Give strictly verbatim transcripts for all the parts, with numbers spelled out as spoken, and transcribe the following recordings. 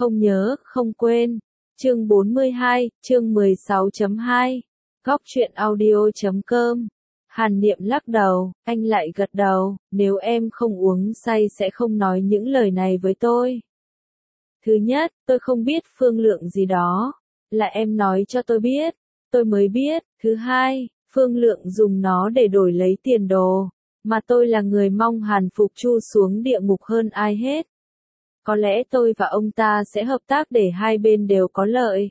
không nhớ, không quên. Chương bốn mươi hai, chương mười sáu chấm hai. Góc truyện audio chấm com. Hàn Niệm lắc đầu, anh lại gật đầu, nếu em không uống say sẽ không nói những lời này với tôi. Thứ nhất, tôi không biết phương lượng gì đó, là em nói cho tôi biết, tôi mới biết. Thứ hai, phương lượng dùng nó để đổi lấy tiền đồ, mà tôi là người mong Hàn Phục Chu xuống địa ngục hơn ai hết. Có lẽ tôi và ông ta sẽ hợp tác để hai bên đều có lợi.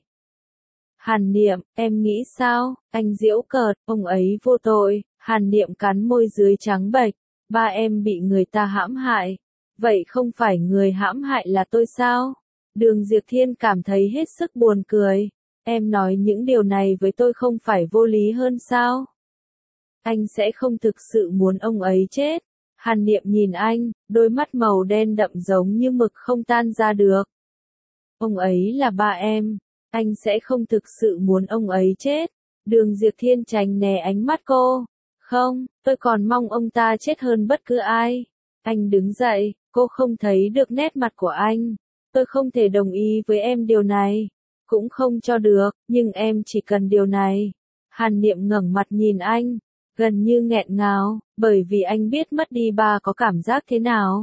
Hàn Niệm, em nghĩ sao? Anh giễu cợt, ông ấy vô tội. Hàn Niệm cắn môi dưới trắng bệch, ba em bị người ta hãm hại. Vậy không phải người hãm hại là tôi sao? Đường Diệp Thiên cảm thấy hết sức buồn cười. Em nói những điều này với tôi không phải vô lý hơn sao? Anh sẽ không thực sự muốn ông ấy chết. Hàn Niệm nhìn anh, đôi mắt màu đen đậm giống như mực không tan ra được. Ông ấy là ba em, anh sẽ không thực sự muốn ông ấy chết. Đường Diệp Thiên tránh né ánh mắt cô. Không, tôi còn mong ông ta chết hơn bất cứ ai. Anh đứng dậy, cô không thấy được nét mặt của anh. Tôi không thể đồng ý với em điều này. Cũng không cho được, nhưng em chỉ cần điều này. Hàn Niệm ngẩng mặt nhìn anh, gần như nghẹn ngào, bởi vì anh biết mất đi ba có cảm giác thế nào.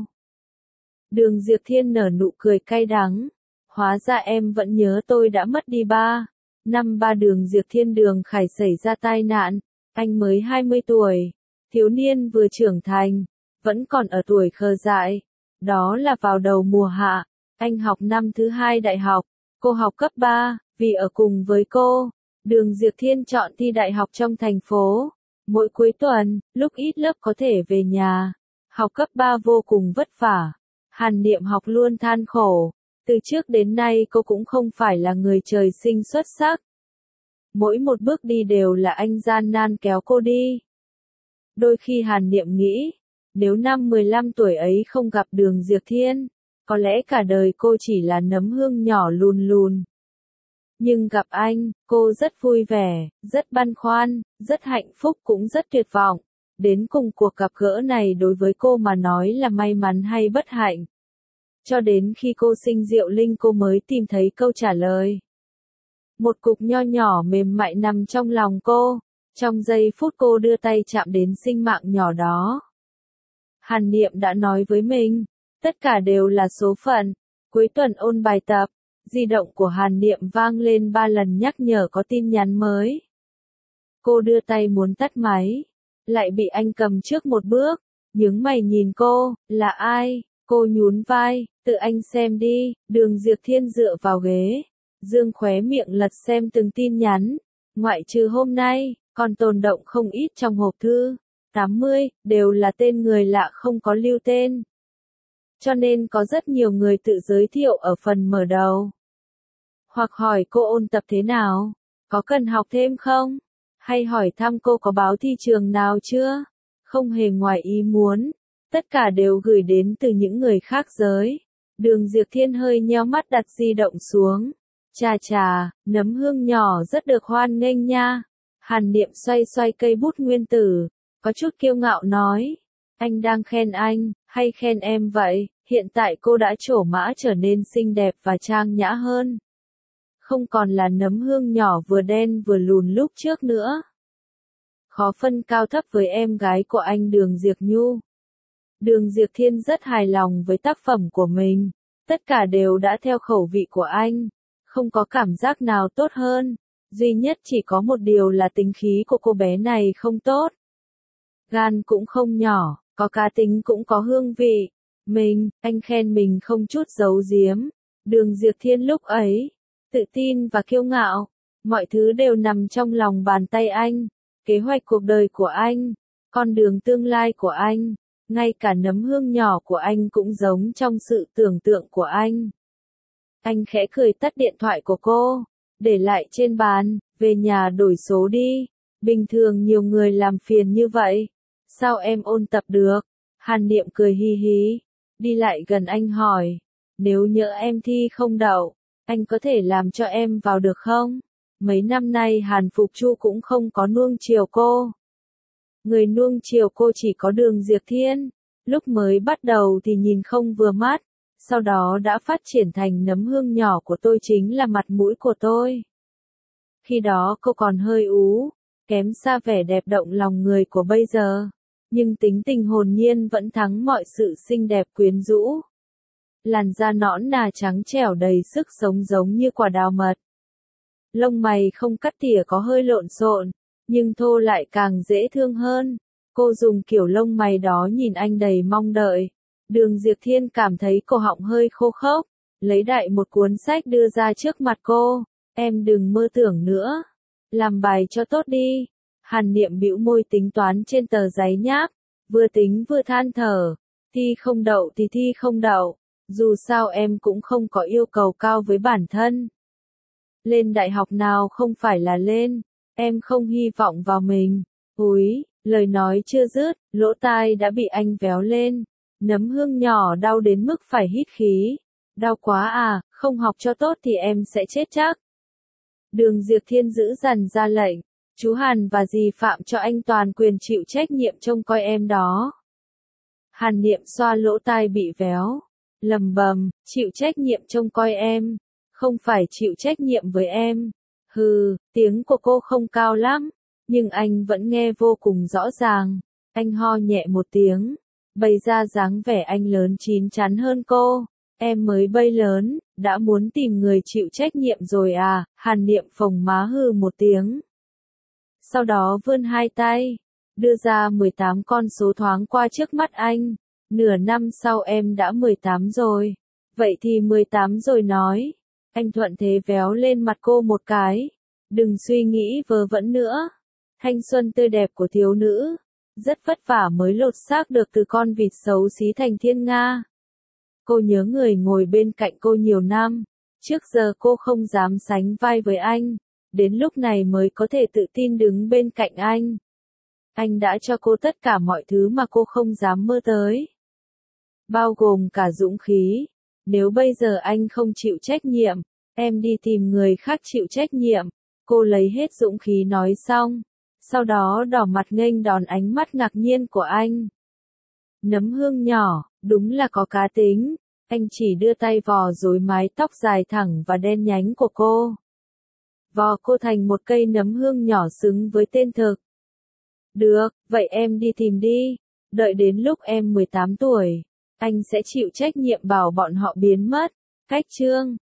Đường Diệp Thiên nở nụ cười cay đắng. Hóa ra em vẫn nhớ tôi đã mất đi ba. Năm ba Đường Diệp Thiên Đường Khải xảy ra tai nạn, anh mới hai mươi tuổi, thiếu niên vừa trưởng thành, vẫn còn ở tuổi khờ dại. Đó là vào đầu mùa hạ, anh học năm thứ hai đại học, cô học cấp ba, vì ở cùng với cô, Đường Diệp Thiên chọn thi đại học trong thành phố. Mỗi cuối tuần, lúc ít lớp có thể về nhà, học cấp ba vô cùng vất vả. Hàn Niệm học luôn than khổ, từ trước đến nay cô cũng không phải là người trời sinh xuất sắc. Mỗi một bước đi đều là anh gian nan kéo cô đi. Đôi khi Hàn Niệm nghĩ, nếu năm mười lăm tuổi ấy không gặp Đường Diệp Thiên, có lẽ cả đời cô chỉ là nấm hương nhỏ lùn lùn. Nhưng gặp anh, cô rất vui vẻ, rất băn khoăn, rất hạnh phúc cũng rất tuyệt vọng. Đến cùng cuộc gặp gỡ này đối với cô mà nói là may mắn hay bất hạnh. Cho đến khi cô sinh Diệu Linh cô mới tìm thấy câu trả lời. Một cục nho nhỏ mềm mại nằm trong lòng cô. Trong giây phút cô đưa tay chạm đến sinh mạng nhỏ đó. Hàn Niệm đã nói với mình, tất cả đều là số phận. Cuối tuần ôn bài tập, di động của Hàn Niệm vang lên ba lần nhắc nhở có tin nhắn mới. Cô đưa tay muốn tắt máy, lại bị anh cầm trước một bước, nhướng mày nhìn cô, là ai? Cô nhún vai, tự anh xem đi. Đường Diệp Thiên dựa vào ghế, dương khóe miệng lật xem từng tin nhắn, ngoại trừ hôm nay, còn tồn động không ít trong hộp thư, tám mươi, đều là tên người lạ không có lưu tên. Cho nên có rất nhiều người tự giới thiệu ở phần mở đầu. Hoặc hỏi cô ôn tập thế nào, có cần học thêm không? Hay hỏi thăm cô có báo thi trường nào chưa? Không hề ngoài ý muốn, tất cả đều gửi đến từ những người khác giới. Đường Diệp Thiên hơi nheo mắt đặt di động xuống. Chà chà, nấm hương nhỏ rất được hoan nghênh nha. Hàn Niệm xoay xoay cây bút nguyên tử, có chút kiêu ngạo nói. Anh đang khen anh, hay khen em vậy? Hiện tại cô đã trổ mã trở nên xinh đẹp và trang nhã hơn. Không còn là nấm hương nhỏ vừa đen vừa lùn lúc trước nữa. Khó phân cao thấp với em gái của anh Đường Diệp Nhu. Đường Diệp Thiên rất hài lòng với tác phẩm của mình. Tất cả đều đã theo khẩu vị của anh. Không có cảm giác nào tốt hơn. Duy nhất chỉ có một điều là tính khí của cô bé này không tốt. Gan cũng không nhỏ, có cá tính cũng có hương vị. Mình, anh khen mình không chút giấu giếm. Đường Diệp Thiên lúc ấy, tự tin và kiêu ngạo. Mọi thứ đều nằm trong lòng bàn tay anh. Kế hoạch cuộc đời của anh, con đường tương lai của anh, ngay cả nấm hương nhỏ của anh cũng giống trong sự tưởng tượng của anh. Anh khẽ cười tắt điện thoại của cô, để lại trên bàn, về nhà đổi số đi. Bình thường nhiều người làm phiền như vậy, sao em ôn tập được? Hàn Niệm cười hi hí, đi lại gần anh hỏi, nếu nhỡ em thi không đậu, anh có thể làm cho em vào được không? Mấy năm nay Hàn Phục Chu cũng không có nuông chiều cô. Người nuông chiều cô chỉ có Đường Diệp Thiên. Lúc mới bắt đầu thì nhìn không vừa mắt, sau đó đã phát triển thành nấm hương nhỏ của tôi chính là mặt mũi của tôi. Khi đó cô còn hơi ú, kém xa vẻ đẹp động lòng người của bây giờ, nhưng tính tình hồn nhiên vẫn thắng mọi sự xinh đẹp quyến rũ. Làn da nõn nà trắng trẻo đầy sức sống giống như quả đào mật. Lông mày không cắt tỉa có hơi lộn xộn, nhưng thô lại càng dễ thương hơn. Cô dùng kiểu lông mày đó nhìn anh đầy mong đợi. Đường Diệp Thiên cảm thấy cổ họng hơi khô khốc, lấy đại một cuốn sách đưa ra trước mặt cô. Em đừng mơ tưởng nữa. Làm bài cho tốt đi. Hàn Niệm bĩu môi tính toán trên tờ giấy nháp, vừa tính vừa than thở. Thi không đậu thì thi không đậu. Dù sao em cũng không có yêu cầu cao với bản thân. Lên đại học nào không phải là lên, em không hy vọng vào mình. Úi, lời nói chưa dứt, lỗ tai đã bị anh véo lên. Nấm hương nhỏ đau đến mức phải hít khí. Đau quá à, không học cho tốt thì em sẽ chết chắc. Đường Diệp Thiên giữ dằn ra lệnh, chú Hàn và dì Phạm cho anh toàn quyền chịu trách nhiệm trông coi em đó. Hàn Niệm xoa lỗ tai bị véo, lầm bầm, chịu trách nhiệm trông coi em, không phải chịu trách nhiệm với em. Hừ, tiếng của cô không cao lắm, nhưng anh vẫn nghe vô cùng rõ ràng. Anh ho nhẹ một tiếng, bày ra dáng vẻ anh lớn chín chắn hơn cô. Em mới bay lớn, đã muốn tìm người chịu trách nhiệm rồi à? Hàn Niệm phồng má hừ một tiếng. Sau đó vươn hai tay, đưa ra mười tám con số thoáng qua trước mắt anh. Nửa năm sau em đã mười tám rồi. Vậy thì mười tám rồi nói. Anh thuận thế véo lên mặt cô một cái. Đừng suy nghĩ vớ vẩn nữa. Thanh xuân tươi đẹp của thiếu nữ. Rất vất vả mới lột xác được từ con vịt xấu xí thành thiên nga. Cô nhớ người ngồi bên cạnh cô nhiều năm. Trước giờ cô không dám sánh vai với anh. Đến lúc này mới có thể tự tin đứng bên cạnh anh. Anh đã cho cô tất cả mọi thứ mà cô không dám mơ tới. Bao gồm cả dũng khí. Nếu bây giờ anh không chịu trách nhiệm, em đi tìm người khác chịu trách nhiệm. Cô lấy hết dũng khí nói xong. Sau đó đỏ mặt nghênh đón ánh mắt ngạc nhiên của anh. Nấm hương nhỏ, đúng là có cá tính. Anh chỉ đưa tay vò rối mái tóc dài thẳng và đen nhánh của cô. Vò cô thành một cây nấm hương nhỏ xứng với tên thực. Được, vậy em đi tìm đi. Đợi đến lúc em mười tám tuổi, anh sẽ chịu trách nhiệm bảo bọn họ biến mất. Cách chương